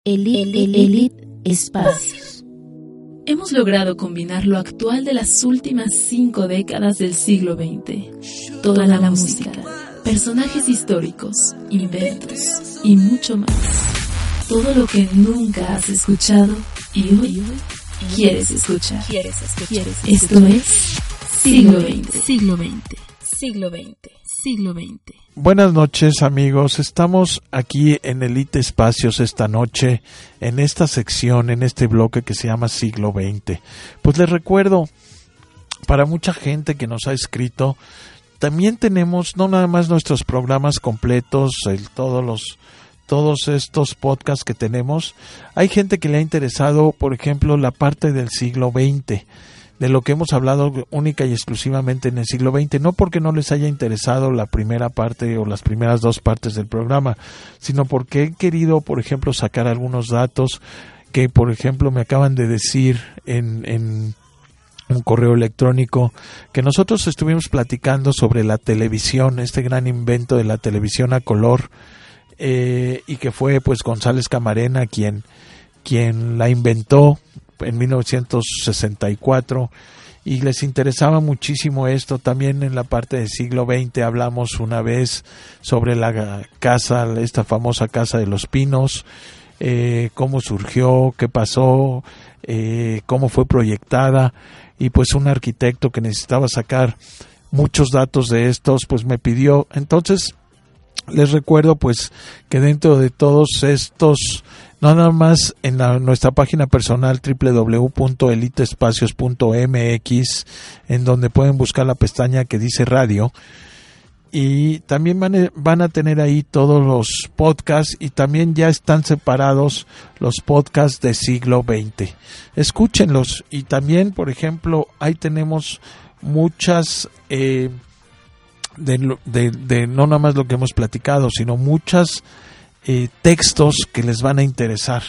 Elite Espacios. Hemos logrado combinar lo actual de las últimas 5 décadas del siglo XX. Toda la música, personajes históricos, inventos y mucho más. Todo lo que nunca has escuchado y hoy quieres escuchar. Esto es Siglo XX. Buenas noches, amigos. Estamos aquí en Elite Espacios esta noche, en esta sección, en este bloque que se llama Siglo XX. Pues les recuerdo, para mucha gente que nos ha escrito, también tenemos no nada más nuestros programas completos, todos estos podcasts que tenemos. Hay gente que le ha interesado, por ejemplo, la parte del siglo XX, de lo que hemos hablado única y exclusivamente en el siglo XX, no porque no les haya interesado la primera parte o las primeras 2 partes del programa, sino porque he querido, por ejemplo, sacar algunos datos que, por ejemplo, me acaban de decir en un correo electrónico, que nosotros estuvimos platicando sobre la televisión, este gran invento de la televisión a color, y que fue pues González Camarena quien la inventó en 1964, y les interesaba muchísimo esto. También en la parte del siglo XX hablamos una vez sobre la casa, esta famosa Casa de los Pinos, cómo surgió, qué pasó, cómo fue proyectada, y pues un arquitecto que necesitaba sacar muchos datos de estos, pues me pidió. Entonces les recuerdo pues que dentro de todos estos, nada más en nuestra página personal www.eliteespacios.mx, en donde pueden buscar la pestaña que dice radio, y también van a tener ahí todos los podcasts, y también ya están separados los podcasts de siglo XX. Escúchenlos, y también, por ejemplo, ahí tenemos muchas de no nada más lo que hemos platicado, sino muchas textos que les van a interesar.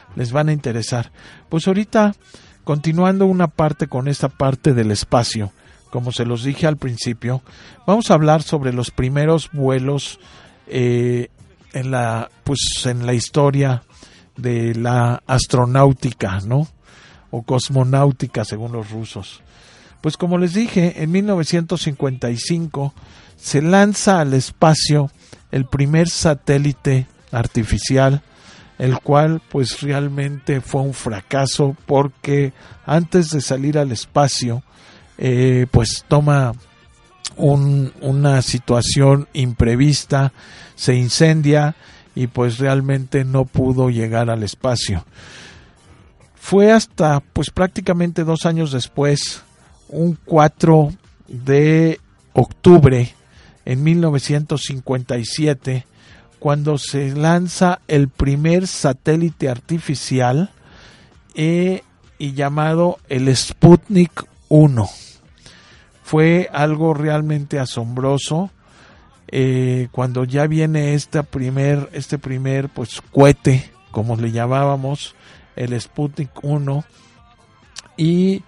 Pues ahorita, continuando una parte con esta parte del espacio, como se los dije al principio, vamos a hablar sobre los primeros vuelos en la historia de la astronáutica, ¿no? O cosmonáutica, según los rusos. Pues como les dije, en 1955 se lanza al espacio el primer satélite artificial, el cual pues realmente fue un fracaso, porque antes de salir al espacio pues toma una situación imprevista, se incendia y pues realmente no pudo llegar al espacio. Fue hasta pues prácticamente 2 años después, un 4 de octubre en 1957, cuando se lanza el primer satélite artificial y llamado el Sputnik 1. Fue algo realmente asombroso cuando ya viene este primer pues cohete, como le llamábamos, el Sputnik 1, y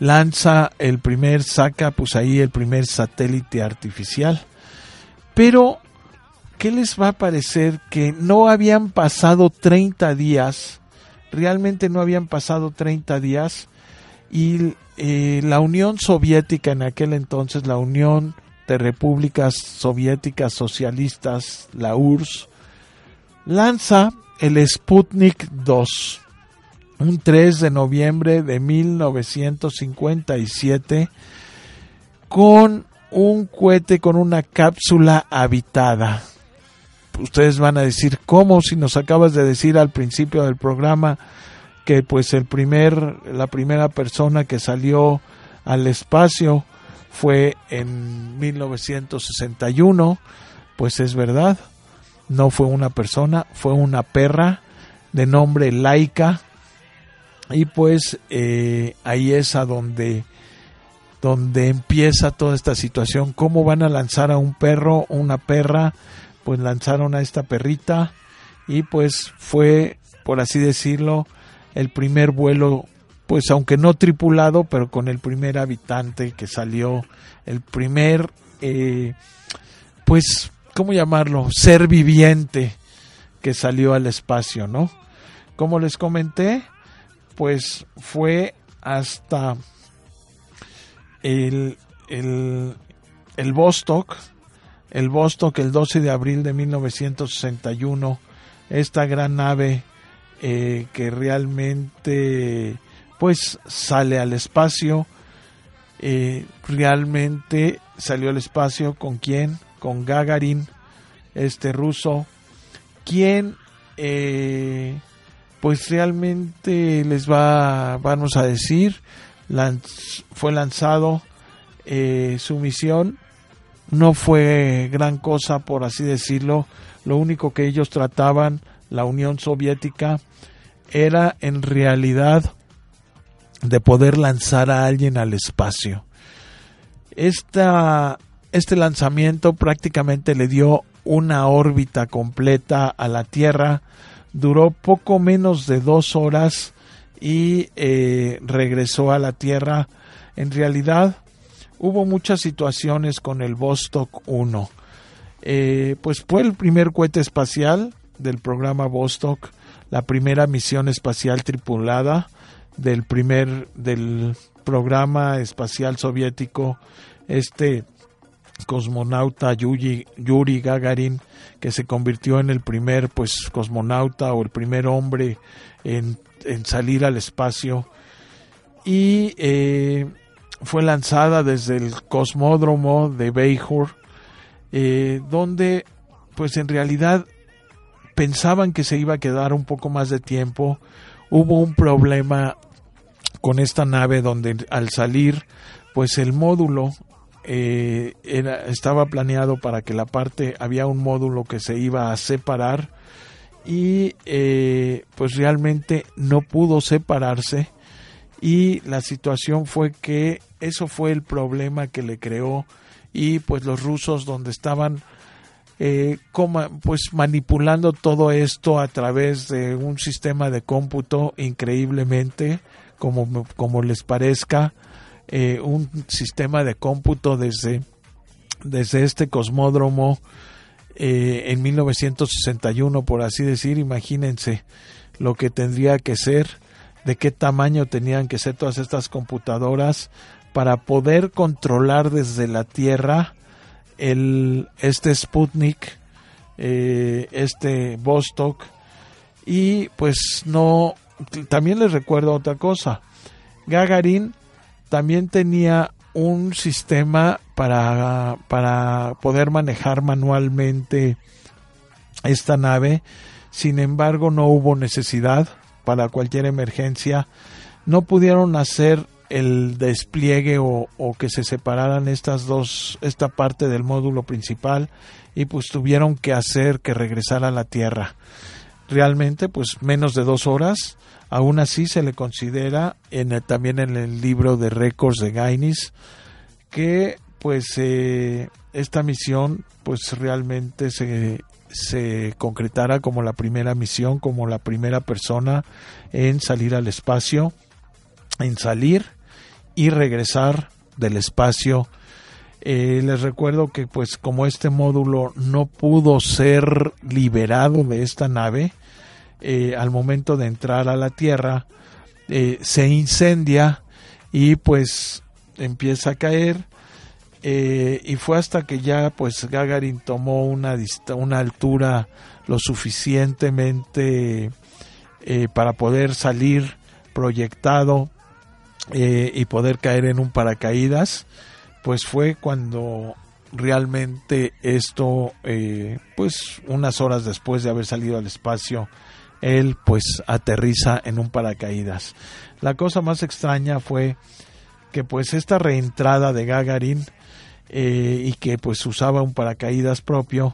saca pues ahí el primer satélite artificial. Pero ¿qué les va a parecer? Que no habían pasado 30 días, realmente no habían pasado 30 días, y la Unión Soviética en aquel entonces, la Unión de Repúblicas Soviéticas Socialistas, la URSS, lanza el Sputnik 2, un 3 de noviembre de 1957, con un cohete con una cápsula habitada. Ustedes van a decir, ¿cómo? Si nos acabas de decir al principio del programa que pues la primera persona que salió al espacio fue en 1961. Pues es verdad, no fue una persona, fue una perra de nombre Laika, y pues ahí es a donde empieza toda esta situación. ¿Cómo van a lanzar a un perro, una perra? Pues lanzaron a esta perrita, y pues fue, por así decirlo, el primer vuelo, pues aunque no tripulado, pero con el primer habitante que salió, el primer, pues, ¿cómo llamarlo? Ser viviente que salió al espacio, ¿no? Como les comenté, pues fue hasta el Vostok el 12 de abril de 1961, esta gran nave que realmente pues sale al espacio. Realmente salió al espacio. ¿Con quién? Con Gagarin, ruso, quien pues realmente vamos a decir, fue lanzado. Su misión no fue gran cosa, por así decirlo. Lo único que ellos trataban, la Unión Soviética, era en realidad de poder lanzar a alguien al espacio. Este lanzamiento prácticamente le dio una órbita completa a la Tierra. Duró poco menos de 2 horas y regresó a la Tierra. En realidad hubo muchas situaciones con el Vostok 1. Pues fue el primer cohete espacial del programa Vostok, la primera misión espacial tripulada del programa espacial soviético, cosmonauta Yuri Gagarin, que se convirtió en el primer cosmonauta o el primer hombre en salir al espacio, y fue lanzada desde el cosmódromo de Beijing, donde pues en realidad pensaban que se iba a quedar un poco más de tiempo. Hubo un problema con esta nave donde al salir, pues el módulo estaba planeado para que había un módulo que se iba a separar y pues realmente no pudo separarse, y la situación fue que eso fue el problema que le creó, y pues los rusos, donde estaban pues manipulando todo esto a través de un sistema de cómputo, increíblemente, como les parezca, un sistema de cómputo desde este cosmódromo en 1961, por así decir. Imagínense lo que tendría que ser, de qué tamaño tenían que ser todas estas computadoras para poder controlar desde la Tierra Sputnik, Vostok. Y pues no, también les recuerdo otra cosa. Gagarin también tenía un sistema para poder manejar manualmente esta nave. Sin embargo, no hubo necesidad. Para cualquier emergencia no pudieron hacer el despliegue o que se separaran esta parte del módulo principal, y pues tuvieron que hacer que regresara a la Tierra. Realmente pues menos de 2 horas. Aún así se le considera también en el libro de récords de Guinness que pues esta misión pues realmente se concretara como la primera misión, como la primera persona en salir al espacio, en salir y regresar del espacio. Les recuerdo que pues como este módulo no pudo ser liberado de esta nave, al momento de entrar a la Tierra, se incendia y pues empieza a caer, y fue hasta que ya pues Gagarin tomó una altura lo suficientemente para poder salir proyectado y poder caer en un paracaídas, pues fue cuando realmente esto, pues unas horas después de haber salido al espacio, él pues aterriza en un paracaídas. La cosa más extraña fue que pues esta reentrada de Gagarin, y que pues usaba un paracaídas propio,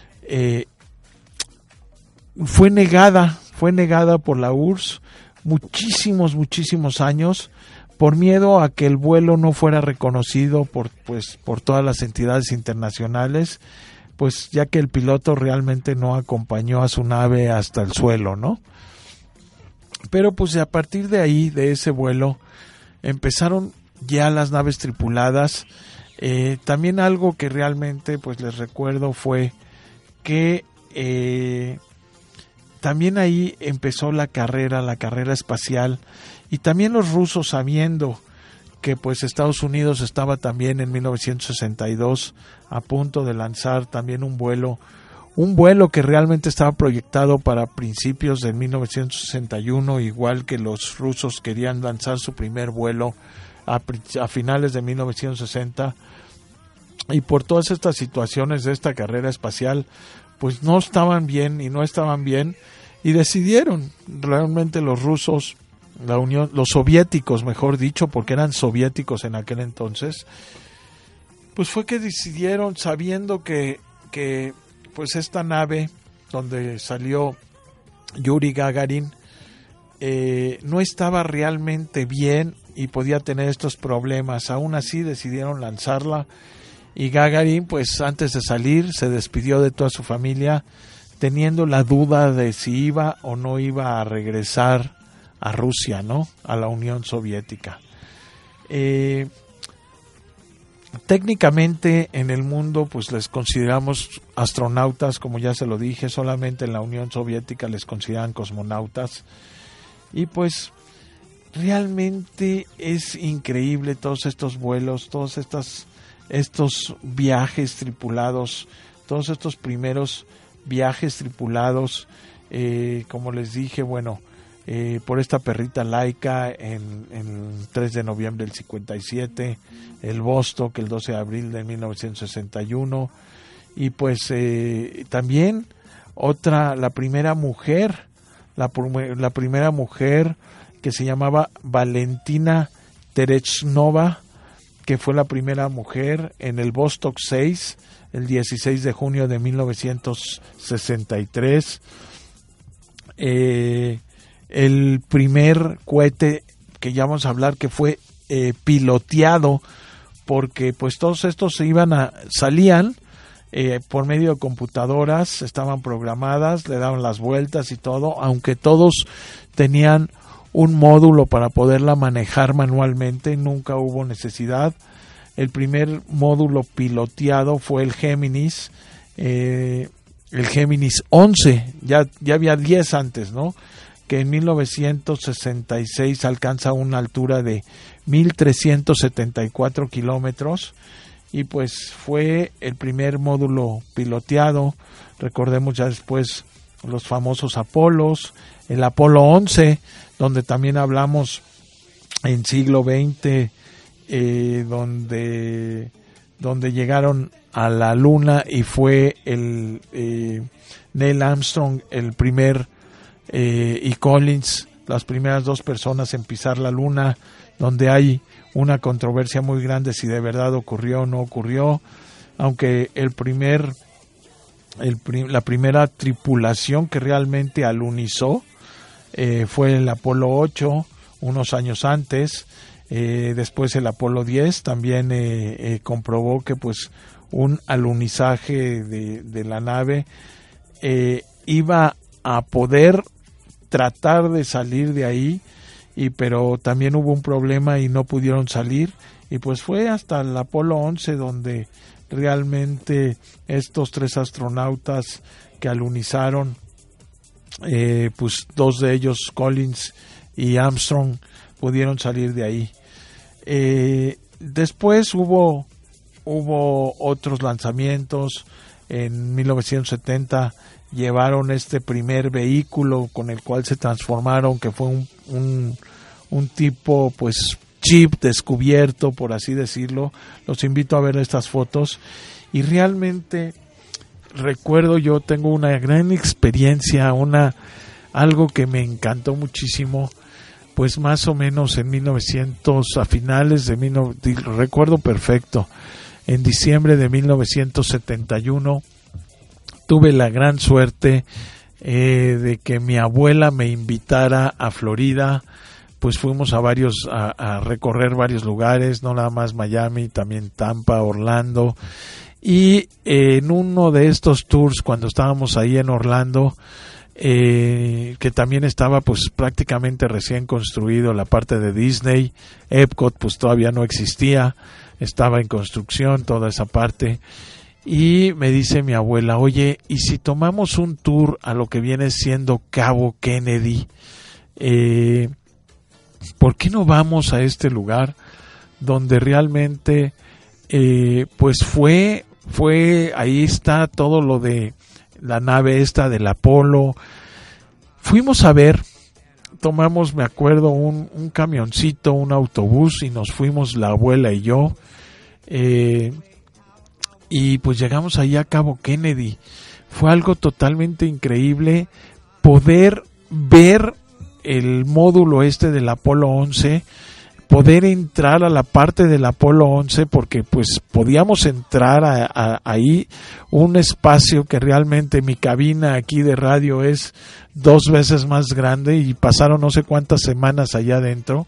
fue negada por la URSS muchísimos años, por miedo a que el vuelo no fuera reconocido por todas las entidades internacionales, pues ya que el piloto realmente no acompañó a su nave hasta el suelo, ¿no? Pero pues a partir de ahí, de ese vuelo, empezaron ya las naves tripuladas. También algo que realmente pues les recuerdo fue que también ahí empezó la carrera espacial, y también los rusos, sabiendo que pues Estados Unidos estaba también en 1962 a punto de lanzar también un vuelo que realmente estaba proyectado para principios de 1961, igual que los rusos querían lanzar su primer vuelo a finales de 1960, y por todas estas situaciones de esta carrera espacial pues no estaban bien, y decidieron realmente los rusos, los soviéticos, mejor dicho, porque eran soviéticos en aquel entonces, pues fue que decidieron, sabiendo que pues esta nave donde salió Yuri Gagarin no estaba realmente bien y podía tener estos problemas. Aún así decidieron lanzarla, y Gagarin, pues antes de salir, se despidió de toda su familia, teniendo la duda de si iba o no iba a regresar a Rusia, ¿no? A la Unión Soviética. Técnicamente en el mundo pues les consideramos astronautas, como ya se lo dije, solamente en la Unión Soviética les consideran cosmonautas, y pues realmente es increíble todos estos vuelos, todos estos viajes tripulados, todos estos primeros viajes tripulados, como les dije, bueno, por esta perrita Laika en 3 de noviembre del 57, el Vostok el 12 de abril de 1961, y pues también la primera mujer que se llamaba Valentina Terechnova, que fue la primera mujer en el Vostok 6 el 16 de junio de 1963. El primer cohete que ya vamos a hablar, que fue piloteado, porque pues todos estos salían por medio de computadoras, estaban programadas, le daban las vueltas y todo, aunque todos tenían un módulo para poderla manejar manualmente, nunca hubo necesidad. El primer módulo piloteado fue el Géminis 11, ya había 10 antes, ¿no? Que en 1966 alcanza una altura de 1.374 kilómetros, y pues fue el primer módulo piloteado. Recordemos ya después los famosos Apolos, el Apolo 11, donde también hablamos en siglo XX, donde llegaron a la Luna, y fue el Neil Armstrong el primer, y Collins, las primeras 2 personas en pisar la Luna, donde hay una controversia muy grande si de verdad ocurrió o no ocurrió, aunque la primera tripulación que realmente alunizó fue el Apolo 8 unos años antes. Después el Apolo 10 también comprobó que pues un alunizaje de la nave iba a poder tratar de salir de ahí, pero también hubo un problema y no pudieron salir, y pues fue hasta el Apolo 11 donde realmente estos 3 astronautas que alunizaron, pues 2 de ellos, Collins y Armstrong, pudieron salir de ahí. Después hubo otros lanzamientos. En 1970 llevaron este primer vehículo con el cual se transformaron, que fue un tipo pues chip descubierto, por así decirlo. Los invito a ver estas fotos, y realmente recuerdo, yo tengo una gran experiencia, algo que me encantó muchísimo, pues más o menos en 1900, a finales de recuerdo perfecto, en diciembre de 1971, tuve la gran suerte de que mi abuela me invitara a Florida. Pues fuimos a recorrer varios lugares, no nada más Miami, también Tampa, Orlando, y en uno de estos tours, cuando estábamos ahí en Orlando, que también estaba pues prácticamente recién construido la parte de Disney, Epcot pues todavía no existía, estaba en construcción toda esa parte, y me dice mi abuela, oye, ¿y si tomamos un tour a lo que viene siendo Cabo Kennedy? ¿Por qué no vamos a este lugar donde realmente pues fue, ahí está todo lo de la nave esta del Apolo? Fuimos a ver, tomamos, me acuerdo, un camioncito, un autobús, y nos fuimos la abuela y yo, y pues llegamos allá a Cabo Kennedy. Fue algo totalmente increíble poder ver el módulo este del Apolo 11, poder entrar a la parte del Apolo 11, porque pues podíamos entrar ahí, un espacio que realmente mi cabina aquí de radio es 2 veces más grande, y pasaron no sé cuántas semanas allá adentro.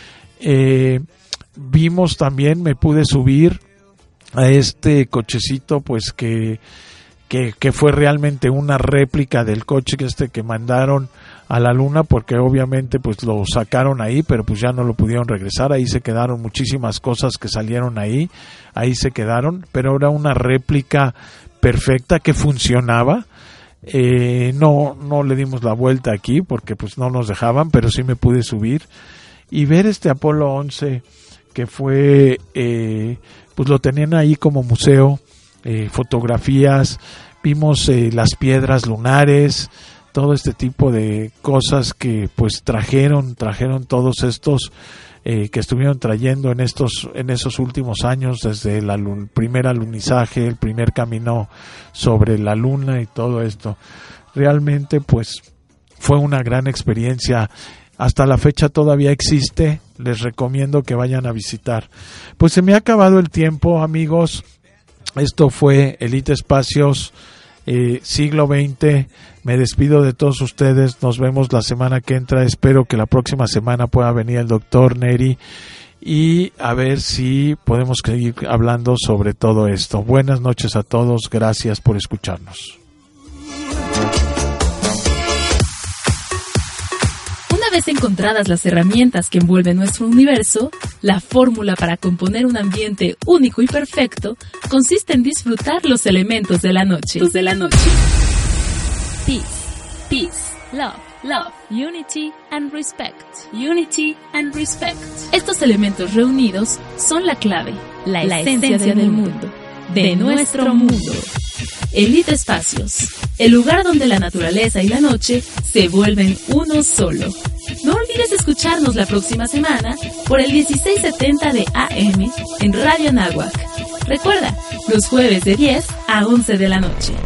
Vimos también, me pude subir a este cochecito, pues que fue realmente una réplica del coche que mandaron a la luna, porque obviamente pues lo sacaron ahí, pero pues ya no lo pudieron regresar. Ahí se quedaron muchísimas cosas que salieron ahí se quedaron, pero era una réplica perfecta que funcionaba. No le dimos la vuelta aquí porque pues no nos dejaban, pero sí me pude subir y ver este Apolo 11 que fue, pues lo tenían ahí como museo, fotografías, vimos las piedras lunares, todo este tipo de cosas que pues trajeron todos estos que estuvieron trayendo en esos últimos años, desde el primer alunizaje, el primer camino sobre la luna y todo esto. Realmente pues fue una gran experiencia. Hasta la fecha todavía existe, les recomiendo que vayan a visitar. Pues se me ha acabado el tiempo, amigos. Esto fue Elite Espacios, siglo XX. Me despido de todos ustedes, nos vemos la semana que entra. Espero que la próxima semana pueda venir el doctor Neri y a ver si podemos seguir hablando sobre todo esto. Buenas noches a todos, gracias por escucharnos. Una vez encontradas las herramientas que envuelven nuestro universo, la fórmula para componer un ambiente único y perfecto consiste en disfrutar los elementos de la noche. Peace, love, unity and respect. Estos elementos reunidos son la clave, la esencia del mundo, de nuestro mundo. Elite Espacios, el lugar donde la naturaleza y la noche se vuelven uno solo. No olvides escucharnos la próxima semana por el 1670 de AM en Radio Anáhuac. Recuerda, los jueves de 10 a 11 de la noche.